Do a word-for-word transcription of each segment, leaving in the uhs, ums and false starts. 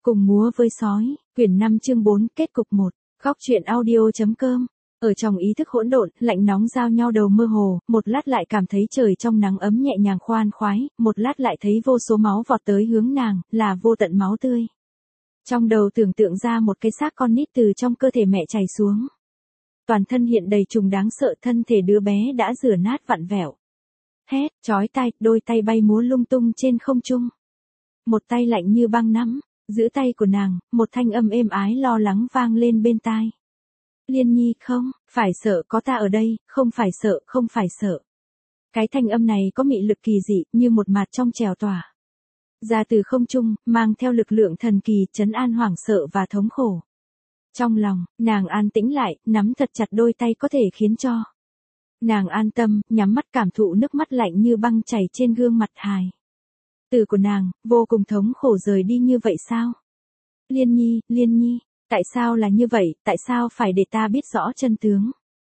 Cùng múa với sói, quyển năm chương bốn, kết cục một. Góc truyện audio.com. Ở trong ý thức hỗn độn, lạnh nóng giao nhau đầu mơ hồ, một lát lại cảm thấy trời trong nắng ấm nhẹ nhàng khoan khoái, một lát lại thấy vô số máu vọt tới hướng nàng, là vô tận máu tươi. Trong đầu tưởng tượng ra một cái xác con nít từ trong cơ thể mẹ chảy xuống. Toàn thân hiện đầy trùng đáng sợ, thân thể đứa bé đã rửa nát vặn vẹo. Hét, chói tai, đôi tay bay múa lung tung trên không trung. Một tay lạnh như băng nắm giữ tay của nàng, một thanh âm êm ái lo lắng vang lên bên tai. Liên Nhi, không, phải sợ, có ta ở đây, không phải sợ, không phải sợ. Cái thanh âm này có mị lực kỳ dị, như một mạt trong trèo tỏa. Ra từ không trung, mang theo lực lượng thần kỳ, trấn an hoảng sợ và thống khổ. Trong lòng, nàng an tĩnh lại, nắm thật chặt đôi tay có thể khiến cho nàng an tâm, nhắm mắt cảm thụ nước mắt lạnh như băng chảy trên gương mặt hài tử của nàng, vô cùng thống khổ rời đi như vậy sao? Liên Nhi, Liên Nhi, tại sao là như vậy, tại sao phải để ta biết rõ chân tướng?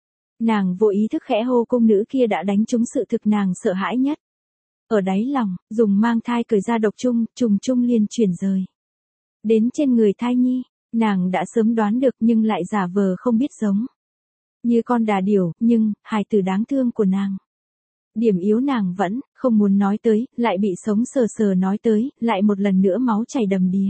Nàng vô ý thức khẽ hô, cung nữ kia đã đánh trúng sự thực nàng sợ hãi nhất. Ở đáy lòng, dùng mang thai cởi ra độc chung, trùng chung liên chuyển rời đến trên người thai nhi, nàng đã sớm đoán được nhưng lại giả vờ không biết, giống như con đà điểu, nhưng hài tử đáng thương của nàng. Điểm yếu nàng vẫn không muốn nói tới, lại bị sống sờ sờ nói tới, lại một lần nữa máu chảy đầm đìa.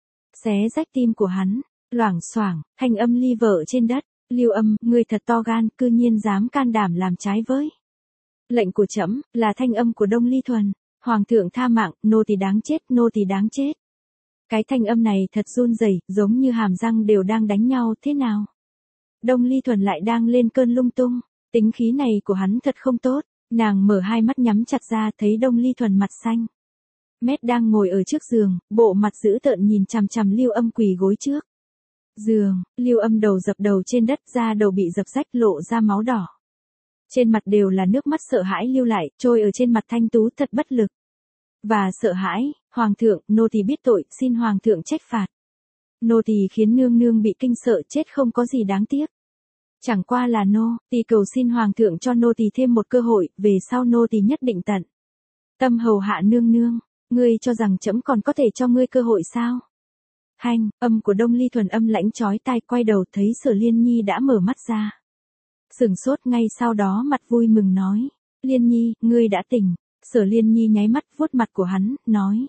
Xé rách tim của hắn, loảng xoảng, thanh âm ly vợ trên đất, Lưu Âm, ngươi thật to gan, cư nhiên dám can đảm làm trái với lệnh của trẫm, là thanh âm của Đông Ly Thuần. Hoàng thượng tha mạng, nô tỳ đáng chết, nô tỳ đáng chết. Cái thanh âm này thật run rẩy, giống như hàm răng đều đang đánh nhau, thế nào? Đông Ly Thuần lại đang lên cơn lung tung, tính khí này của hắn thật không tốt. Nàng mở hai mắt nhắm chặt ra, thấy Đông Ly Thuần mặt xanh mét đang ngồi ở trước giường, bộ mặt dữ tợn nhìn chằm chằm Lưu Âm quỳ gối trước giường. Lưu Âm đầu dập đầu trên đất, da đầu bị dập rách, lộ ra máu đỏ. Trên mặt đều là nước mắt sợ hãi lưu lại, trôi ở trên mặt thanh tú, thật bất lực và sợ hãi. Hoàng thượng, nô tỳ biết tội, xin hoàng thượng trách phạt. Nô tỳ khiến nương nương bị kinh sợ chết, không có gì đáng tiếc. Chẳng qua là nô tỳ cầu xin hoàng thượng cho nô tỳ thêm một cơ hội, về sau nô tỳ nhất định tận tâm hầu hạ nương nương. Ngươi cho rằng trẫm còn có thể cho ngươi cơ hội sao? Hanh, âm của Đông Ly Thuần âm lãnh chói tai, quay đầu thấy Sở Liên Nhi đã mở mắt ra. Sửng sốt, ngay sau đó mặt vui mừng nói, Liên Nhi, ngươi đã tỉnh. Sở Liên Nhi nháy mắt vuốt mặt của hắn, nói,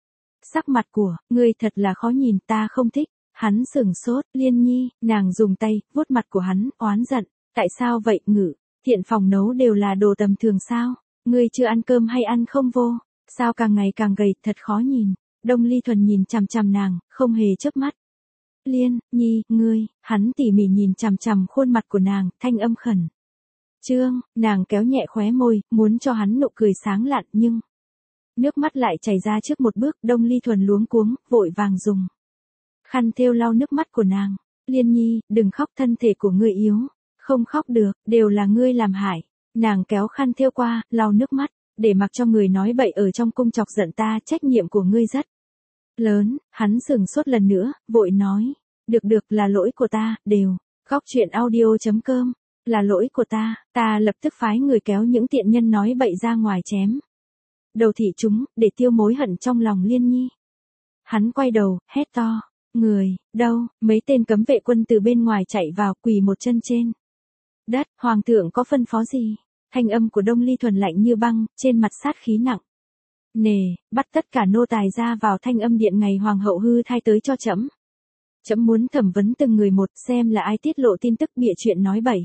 sắc mặt của ngươi thật là khó nhìn, ta không thích. Hắn sửng sốt, Liên Nhi, nàng dùng tay vuốt mặt của hắn, oán giận, tại sao vậy? Ngự thiện phòng nấu đều là đồ tầm thường sao? Ngươi chưa ăn cơm hay ăn không vô? Sao càng ngày càng gầy, thật khó nhìn. Đông Ly Thuần nhìn chằm chằm nàng, không hề chớp mắt. Liên Nhi, ngươi, hắn tỉ mỉ nhìn chằm chằm khuôn mặt của nàng, thanh âm khẩn trương. Nàng kéo nhẹ khóe môi, muốn cho hắn nụ cười sáng lạn, nhưng nước mắt lại chảy ra trước một bước. Đông Ly Thuần luống cuống, vội vàng dùng khăn thêu lau nước mắt của nàng. Liên Nhi, đừng khóc, thân thể của ngươi yếu, không khóc được, đều là ngươi làm hại. Nàng kéo khăn thêu qua, lau nước mắt, để mặc cho người nói bậy ở trong cung chọc giận ta, trách nhiệm của ngươi rất lớn. Hắn sửng sốt lần nữa, vội nói, được được, là lỗi của ta, đều. Góc truyện audio.com, là lỗi của ta, ta lập tức phái người kéo những tiện nhân nói bậy ra ngoài chém đầu thị chúng, để tiêu mối hận trong lòng Liên Nhi. Hắn quay đầu, hét to, người, đâu? Mấy tên cấm vệ quân từ bên ngoài chạy vào, quỳ một chân trên đất. Hoàng thượng có phân phó gì? Thanh âm của Đông Ly Thuần lạnh như băng, trên mặt sát khí nặng nề, bắt tất cả nô tài ra vào thanh âm điện, ngày hoàng hậu hư thai tới cho trẫm. Trẫm muốn thẩm vấn từng người một, xem là ai tiết lộ tin tức bịa chuyện nói bậy.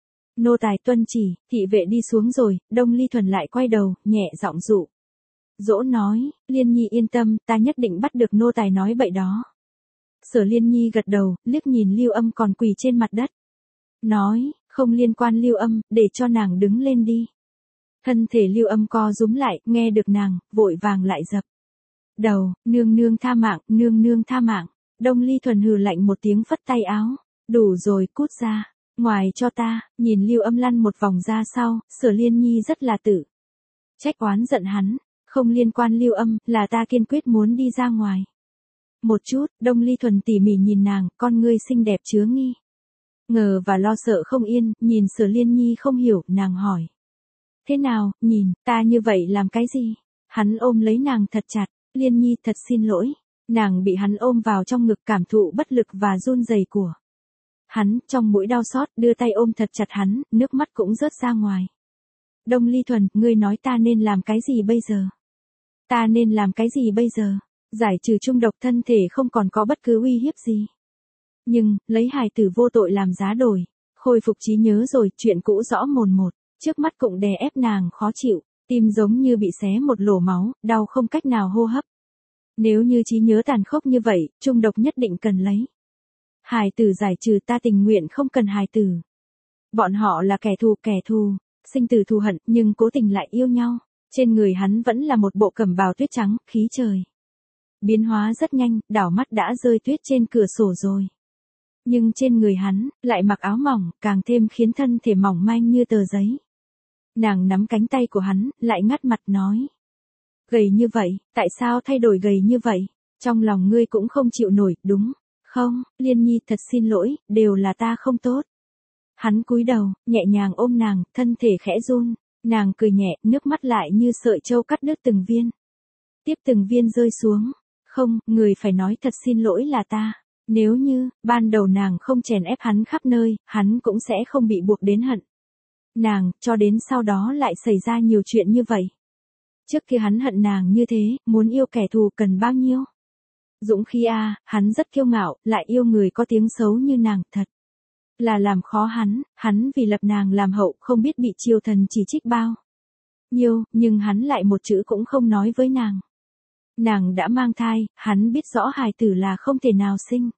Nô tài tuân chỉ. Thị vệ đi xuống rồi, Đông Ly Thuần lại quay đầu, nhẹ giọng dụ dỗ nói, Liên Nhi yên tâm, ta nhất định bắt được nô tài nói bậy đó. Sở Liên Nhi gật đầu, liếc nhìn Lưu Âm còn quỳ trên mặt đất, nói, không liên quan. Lưu Âm, để cho nàng đứng lên đi. Thân thể Lưu Âm co rúm lại, nghe được nàng, vội vàng lại dập đầu, nương nương tha mạng, nương nương tha mạng. Đông Ly Thuần hừ lạnh một tiếng, phất tay áo, đủ rồi, cút ra ngoài cho ta. Nhìn Lưu Âm lăn một vòng ra sau, Sở Liên Nhi rất là tự trách oán giận hắn, không liên quan. Lưu Âm, là ta kiên quyết muốn đi ra ngoài. Một chút. Đông Ly Thuần tỉ mỉ nhìn nàng, con ngươi xinh đẹp chứa nghi ngờ và lo sợ không yên. Nhìn Sở Liên Nhi không hiểu, nàng hỏi, thế nào, nhìn ta như vậy làm cái gì? Hắn ôm lấy nàng thật chặt, Liên Nhi thật xin lỗi, Nàng bị hắn ôm vào trong ngực cảm thụ bất lực và run rẩy của hắn, trong mũi đau xót, đưa tay ôm thật chặt hắn, nước mắt cũng rớt ra ngoài. Đông Ly Thuần, ngươi nói ta nên làm cái gì bây giờ? Ta nên làm cái gì bây giờ? Giải trừ trung độc thân thể không còn có bất cứ uy hiếp gì. Nhưng, lấy hài tử vô tội làm giá đổi, khôi phục trí nhớ rồi, chuyện cũ rõ mồn một, trước mắt cũng đè ép nàng khó chịu, tim giống như bị xé một lỗ máu, đau không cách nào hô hấp. Nếu như trí nhớ tàn khốc như vậy, trung độc nhất định cần lấy. Hài tử giải trừ, ta tình nguyện không cần hài tử. Bọn họ là kẻ thù, kẻ thù, sinh tử thù hận, nhưng cố tình lại yêu nhau. Trên người hắn vẫn là một bộ cẩm bào tuyết trắng, khí trời biến hóa rất nhanh, đảo mắt đã rơi tuyết trên cửa sổ rồi. Nhưng trên người hắn, lại mặc áo mỏng, càng thêm khiến thân thể mỏng manh như tờ giấy. Nàng nắm cánh tay của hắn, lại ngắt mặt nói. Gầy như vậy, tại sao thay đổi gầy như vậy? Trong lòng ngươi cũng không chịu nổi, đúng không? Liên Nhi, thật xin lỗi, đều là ta không tốt. Hắn cúi đầu, nhẹ nhàng ôm nàng, thân thể khẽ run. Nàng cười nhẹ, nước mắt lại như sợi châu cắt đứt từng viên. Tiếp từng viên rơi xuống. Không, người phải nói thật xin lỗi là ta. Nếu như, ban đầu nàng không chèn ép hắn khắp nơi, hắn cũng sẽ không bị buộc đến hận nàng, cho đến sau đó lại xảy ra nhiều chuyện như vậy. Trước kia hắn hận nàng như thế, muốn yêu kẻ thù cần bao nhiêu? Dũng khí a, hắn rất kiêu ngạo, lại yêu người có tiếng xấu như nàng, thật là làm khó hắn, hắn vì lập nàng làm hậu, không biết bị triều thần chỉ trích bao nhiêu, nhưng hắn lại một chữ cũng không nói với nàng. Nàng đã mang thai, hắn biết rõ hài tử là không thể nào sinh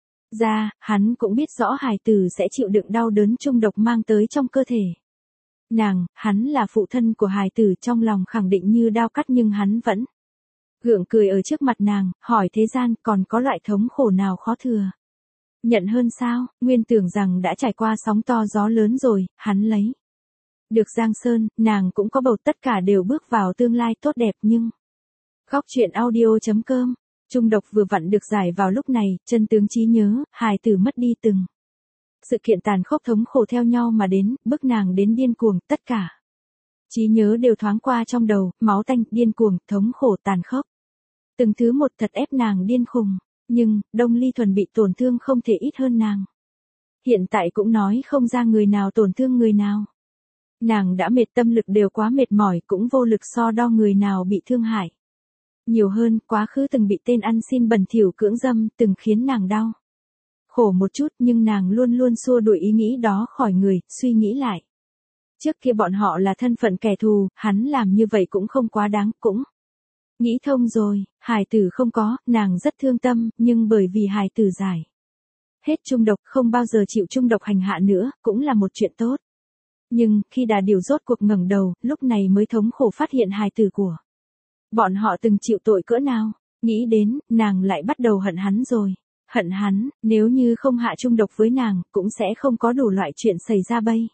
ra, hắn cũng biết rõ hài tử sẽ chịu đựng đau đớn trung độc mang tới trong cơ thể. Nàng, hắn là phụ thân của hài tử, trong lòng khẳng định như đao cắt, nhưng hắn vẫn gượng cười ở trước mặt nàng, hỏi thế gian còn có loại thống khổ nào khó thừa nhận hơn sao? Nguyên tưởng rằng đã trải qua sóng to gió lớn rồi, hắn lấy được Giang Sơn, nàng cũng có bầu, tất cả đều bước vào tương lai tốt đẹp. Nhưng Góc truyện audio chấm com, trung độc vừa vặn được giải vào lúc này, chân tướng trí nhớ, hài tử mất đi, từng sự kiện tàn khốc thống khổ theo nhau mà đến, bức nàng đến điên cuồng, tất cả trí nhớ đều thoáng qua trong đầu, máu tanh, điên cuồng, thống khổ, tàn khốc. Từng thứ một thật ép nàng điên khùng, nhưng, Đông Ly Thuần bị tổn thương không thể ít hơn nàng. Hiện tại cũng nói không ra người nào tổn thương người nào. Nàng đã mệt, tâm lực đều quá mệt mỏi, cũng vô lực so đo người nào bị thương hại nhiều hơn. Quá khứ từng bị tên ăn xin bẩn thỉu cưỡng dâm, từng khiến nàng đau khổ một chút, nhưng nàng luôn luôn xua đuổi ý nghĩ đó khỏi người, suy nghĩ lại. Trước kia bọn họ là thân phận kẻ thù, hắn làm như vậy cũng không quá đáng, cũng nghĩ thông rồi, hài tử không có, nàng rất thương tâm, nhưng bởi vì hài tử giải hết trung độc, không bao giờ chịu trung độc hành hạ nữa, cũng là một chuyện tốt. Nhưng, khi Đà Điểu rốt cuộc ngẩng đầu, lúc này mới thống khổ phát hiện hài tử của bọn họ từng chịu tội cỡ nào. Nghĩ đến, nàng lại bắt đầu hận hắn rồi. Hận hắn, nếu như không hạ trung độc với nàng, cũng sẽ không có đủ loại chuyện xảy ra bây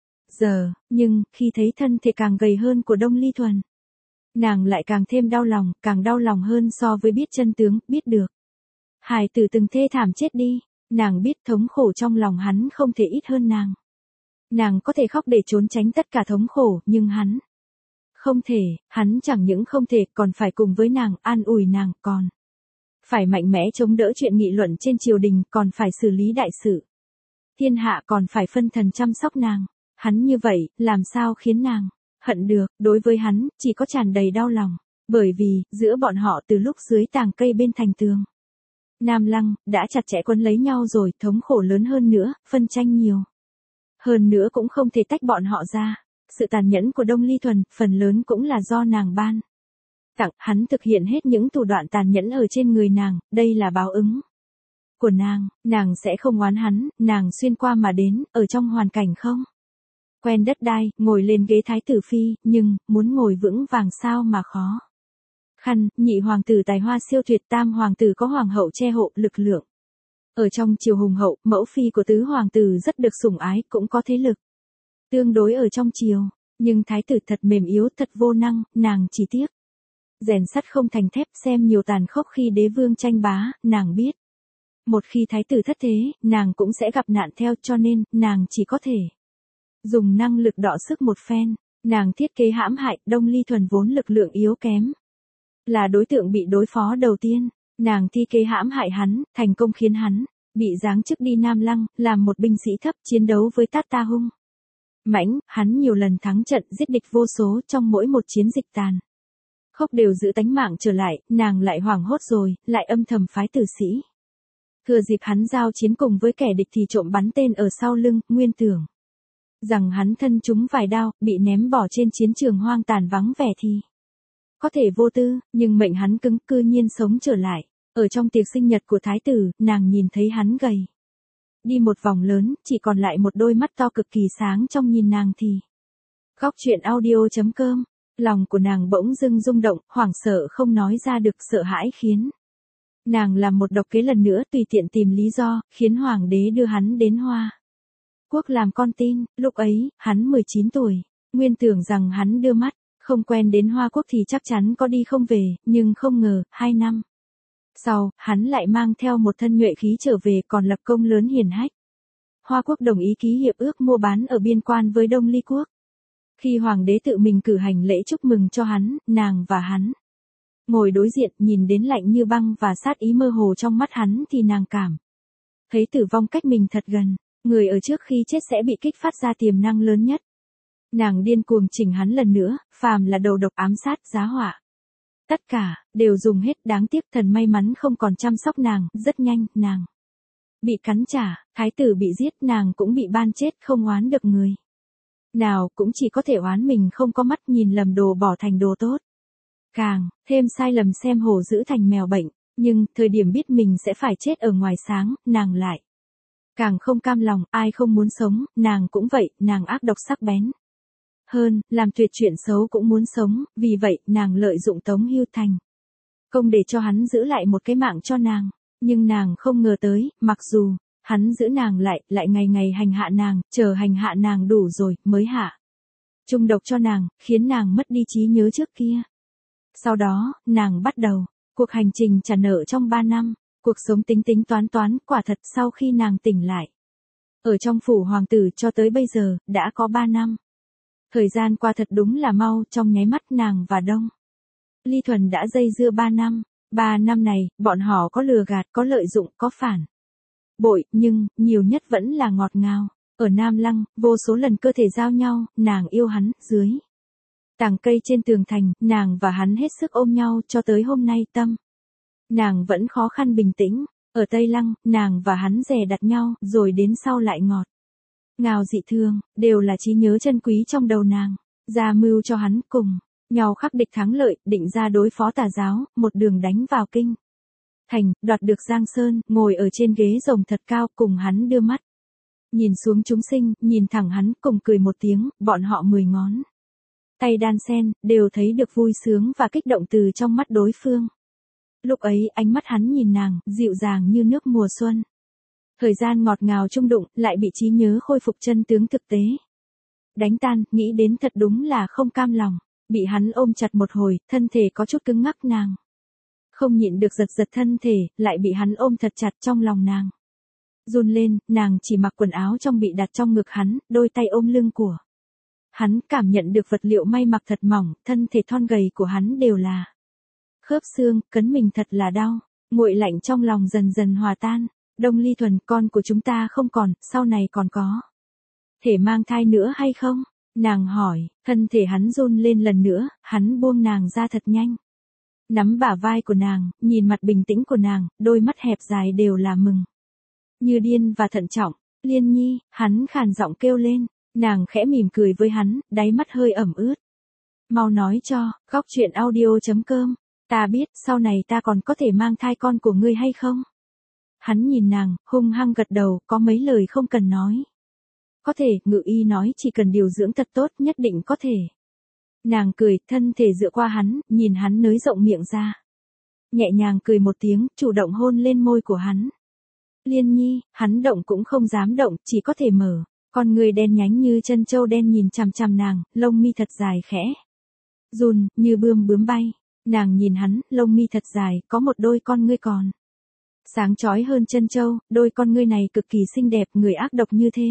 giờ. Nhưng, khi thấy thân thể càng gầy hơn của Đông Ly Thuần, nàng lại càng thêm đau lòng, càng đau lòng hơn so với biết chân tướng, biết được hài tử từng thê thảm chết đi. Nàng biết thống khổ trong lòng hắn không thể ít hơn nàng. Nàng có thể khóc để trốn tránh tất cả thống khổ, nhưng hắn không thể, hắn chẳng những không thể, còn phải cùng với nàng, an ủi nàng, còn phải mạnh mẽ chống đỡ chuyện nghị luận trên triều đình, còn phải xử lý đại sự thiên hạ, còn phải phân thần chăm sóc nàng. Hắn như vậy, làm sao khiến nàng hận được? Đối với hắn, chỉ có tràn đầy đau lòng. Bởi vì, giữa bọn họ từ lúc dưới tàng cây bên thành tường Nam Lăng, đã chặt chẽ quấn lấy nhau rồi, thống khổ lớn hơn nữa, phân tranh nhiều hơn nữa cũng không thể tách bọn họ ra. Sự tàn nhẫn của Đông Ly Thuần, phần lớn cũng là do nàng ban tặng, hắn thực hiện hết những thủ đoạn tàn nhẫn ở trên người nàng, đây là báo ứng của nàng. Nàng sẽ không oán hắn, nàng xuyên qua mà đến, ở trong hoàn cảnh không quen đất đai, ngồi lên ghế thái tử phi, nhưng, muốn ngồi vững vàng sao mà khó khăn. Nhị hoàng tử tài hoa siêu tuyệt, tam hoàng tử có hoàng hậu che hộ, lực lượng ở trong triều hùng hậu, mẫu phi của tứ hoàng tử rất được sủng ái, cũng có thế lực tương đối ở trong triều. Nhưng thái tử thật mềm yếu, thật vô năng, nàng chỉ tiếc rèn sắt không thành thép, xem nhiều tàn khốc khi đế vương tranh bá. Nàng biết, một khi thái tử thất thế, nàng cũng sẽ gặp nạn theo, cho nên, nàng chỉ có thể dùng năng lực đọ sức một phen. Nàng thiết kế hãm hại, Đông Ly Thuần vốn lực lượng yếu kém, là đối tượng bị đối phó đầu tiên. Nàng thi kế hãm hại hắn, thành công khiến hắn bị giáng chức đi Nam Lăng, làm một binh sĩ thấp chiến đấu với Tát Ta hung mãnh, hắn nhiều lần thắng trận giết địch vô số trong mỗi một chiến dịch tàn khốc đều giữ tánh mạng trở lại, nàng lại hoảng hốt rồi, lại âm thầm phái tử sĩ. Thừa dịp hắn giao chiến cùng với kẻ địch thì trộm bắn tên ở sau lưng, nguyên tưởng rằng hắn thân trúng vài đao, bị ném bỏ trên chiến trường hoang tàn vắng vẻ thì có thể vô tư, nhưng mệnh hắn cứng cư nhiên sống trở lại. Ở trong tiệc sinh nhật của thái tử, nàng nhìn thấy hắn gầy đi một vòng lớn, chỉ còn lại một đôi mắt to cực kỳ sáng trong nhìn nàng thì. Góc truyện audio.com, lòng của nàng bỗng dưng rung động, hoảng sợ không nói ra được, sợ hãi khiến nàng làm một độc kế lần nữa, tùy tiện tìm lý do, khiến hoàng đế đưa hắn đến Hoa Quốc làm con tin. Lúc ấy, hắn mười chín tuổi, nguyên tưởng rằng hắn đưa mắt không quen đến Hoa Quốc thì chắc chắn có đi không về, nhưng không ngờ, hai năm sau, hắn lại mang theo một thân nhuệ khí trở về, còn lập công lớn hiển hách. Hoa Quốc đồng ý ký hiệp ước mua bán ở biên quan với Đông Ly Quốc. Khi hoàng đế tự mình cử hành lễ chúc mừng cho hắn, nàng và hắn ngồi đối diện, nhìn đến lạnh như băng và sát ý mơ hồ trong mắt hắn thì nàng cảm thấy tử vong cách mình thật gần, người ở trước khi chết sẽ bị kích phát ra tiềm năng lớn nhất. Nàng điên cuồng chỉnh hắn lần nữa, phàm là đầu độc ám sát giá họa. Tất cả, đều dùng hết, đáng tiếc thần may mắn không còn chăm sóc nàng, rất nhanh, nàng bị cắn trả, thái tử bị giết, nàng cũng bị ban chết, không oán được người nào, cũng chỉ có thể oán mình không có mắt, nhìn lầm đồ bỏ thành đồ tốt. Càng thêm sai lầm xem hổ dữ thành mèo bệnh, nhưng thời điểm biết mình sẽ phải chết ở ngoài sáng, nàng lại càng không cam lòng, ai không muốn sống, nàng cũng vậy, nàng ác độc sắc bén hơn, làm tuyệt chuyện xấu cũng muốn sống, vì vậy, nàng lợi dụng Tống Hưu thành công để cho hắn giữ lại một cái mạng cho nàng, nhưng nàng không ngờ tới, mặc dù hắn giữ nàng lại, lại ngày ngày hành hạ nàng, chờ hành hạ nàng đủ rồi, mới hạ trung độc cho nàng, khiến nàng mất đi trí nhớ trước kia. Sau đó, nàng bắt đầu cuộc hành trình trả nợ trong ba năm, cuộc sống tính tính toán toán, quả thật sau khi nàng tỉnh lại ở trong phủ hoàng tử cho tới bây giờ, đã có ba năm. Thời gian qua thật đúng là mau, trong nháy mắt nàng và Đông Ly Thuần đã dây dưa ba năm. Ba năm này, bọn họ có lừa gạt, có lợi dụng, có phản bội, nhưng, nhiều nhất vẫn là ngọt ngào. Ở Nam Lăng, vô số lần cơ thể giao nhau, nàng yêu hắn, dưới tàng cây trên tường thành, nàng và hắn hết sức ôm nhau cho tới hôm nay tâm. Nàng vẫn khó khăn bình tĩnh. Ở Tây Lăng, nàng và hắn dè đặt nhau, rồi đến sau lại ngọt ngào dị thương, đều là trí nhớ chân quý trong đầu nàng. Ra mưu cho hắn cùng nhau khắc địch thắng lợi, định ra đối phó tà giáo, một đường đánh vào kinh thành, đoạt được Giang Sơn, ngồi ở trên ghế rồng thật cao, cùng hắn đưa mắt nhìn xuống chúng sinh, nhìn thẳng hắn, cùng cười một tiếng, bọn họ mười ngón tay đan sen, đều thấy được vui sướng và kích động từ trong mắt đối phương. Lúc ấy, ánh mắt hắn nhìn nàng, dịu dàng như nước mùa xuân. Thời gian ngọt ngào chung đụng, lại bị trí nhớ khôi phục chân tướng thực tế đánh tan, nghĩ đến thật đúng là không cam lòng. Bị hắn ôm chặt một hồi, thân thể có chút cứng ngắc, nàng không nhịn được giật giật thân thể, lại bị hắn ôm thật chặt, trong lòng nàng run lên, nàng chỉ mặc quần áo trong bị đặt trong ngực hắn, đôi tay ôm lưng của hắn, cảm nhận được vật liệu may mặc thật mỏng, thân thể thon gầy của hắn đều là khớp xương, cấn mình thật là đau. Nguội lạnh trong lòng dần dần hòa tan. Đông Ly Thuần, con của chúng ta không còn, sau này còn có thể mang thai nữa hay không? Nàng hỏi, thân thể hắn run lên lần nữa, hắn buông nàng ra thật nhanh. Nắm bả vai của nàng, nhìn mặt bình tĩnh của nàng, đôi mắt hẹp dài đều là mừng như điên và thận trọng. Liên Nhi, hắn khàn giọng kêu lên. Nàng khẽ mỉm cười với hắn, đáy mắt hơi ẩm ướt. Mau nói cho, góc truyện audio.com, ta biết, sau này ta còn có thể mang thai con của ngươi hay không? Hắn nhìn nàng, hung hăng gật đầu, có mấy lời không cần nói. Có thể, ngự y nói chỉ cần điều dưỡng thật tốt, nhất định có thể. Nàng cười, thân thể dựa qua hắn, nhìn hắn nới rộng miệng ra. Nhẹ nhàng cười một tiếng, chủ động hôn lên môi của hắn. Liên Nhi, hắn động cũng không dám động, chỉ có thể mở. Con người đen nhánh như chân châu đen nhìn chằm chằm nàng, lông mi thật dài khẽ run, như bươm bướm bay. Nàng nhìn hắn, lông mi thật dài, có một đôi con ngươi còn sáng chói hơn chân châu, đôi con ngươi này cực kỳ xinh đẹp, người ác độc như thế.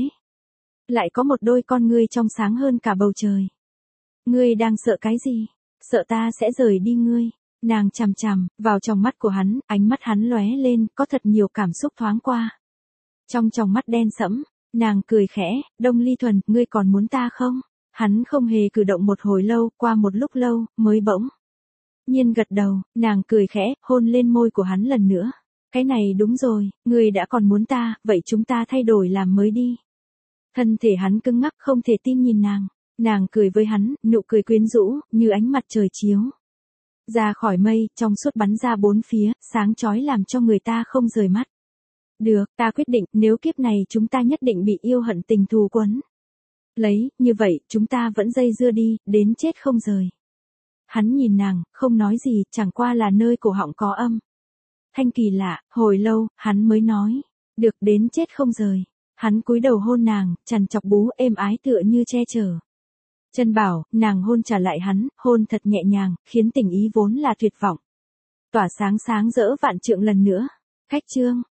Lại có một đôi con ngươi trong sáng hơn cả bầu trời. Ngươi đang sợ cái gì? Sợ ta sẽ rời đi ngươi. Nàng chằm chằm vào trong mắt của hắn, ánh mắt hắn lóe lên, có thật nhiều cảm xúc thoáng qua. Trong tròng mắt đen sẫm, nàng cười khẽ, Đông Ly Thuần, ngươi còn muốn ta không? Hắn không hề cử động một hồi lâu, qua một lúc lâu, mới bỗng nhiên gật đầu, nàng cười khẽ, hôn lên môi của hắn lần nữa. Cái này đúng rồi, ngươi đã còn muốn ta, vậy chúng ta thay đổi làm mới đi. Thân thể hắn cứng ngắc không thể tin nhìn nàng. Nàng cười với hắn, nụ cười quyến rũ, như ánh mặt trời chiếu ra khỏi mây, trong suốt bắn ra bốn phía, sáng chói làm cho người ta không rời mắt. Được, ta quyết định, nếu kiếp này chúng ta nhất định bị yêu hận tình thù quấn lấy, như vậy, chúng ta vẫn dây dưa đi, đến chết không rời. Hắn nhìn nàng, không nói gì, chẳng qua là nơi cổ họng có âm thanh kỳ lạ, hồi lâu, hắn mới nói, được, đến chết không rời. Hắn cúi đầu hôn nàng, chằn chọc bú êm ái tựa như che chở chân bảo, nàng hôn trả lại hắn, hôn thật nhẹ nhàng, khiến tình ý vốn là tuyệt vọng tỏa sáng sáng rỡ vạn trượng lần nữa. Khách chương